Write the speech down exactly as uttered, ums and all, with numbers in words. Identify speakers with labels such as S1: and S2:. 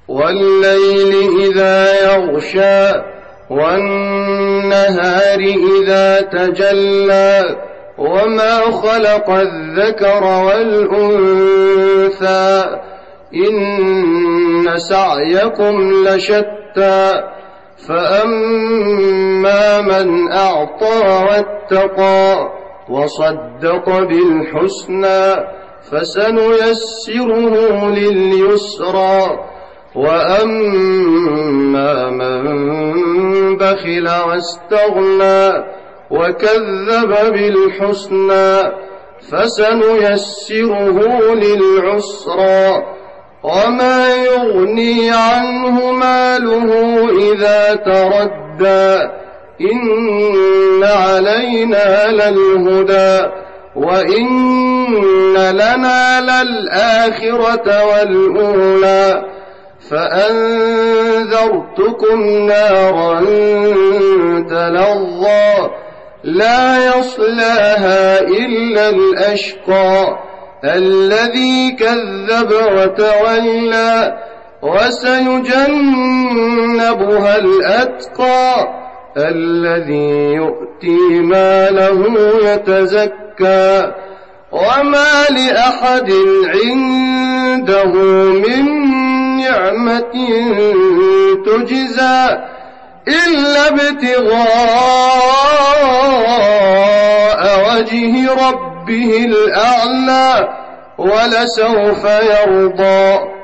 S1: والليل إذا يغشى والنهار إذا تجلى وما خلق الذكر والأنثى إن سعيكم لشتى فأما من أعطى واتقى وصدق بالحسنى فسنيسره لليسرى وأما من بخل واستغنى وكذب بالحسنى فسنيسره للعسرى وما يغني عنه ماله إذا تردى إن علينا للهدى وإن لنا للآخرة والأولى فأنذرتكم نارا تلظى لا يصلاها إلا الأشقى الذي كذب وتولى وسيجنبها الأتقى الذي يؤتي ماله يتزكى وما لأحد عنده من نعمة تجزى إلا ابتغاء وجه ربه الأعلى ولسوف يرضى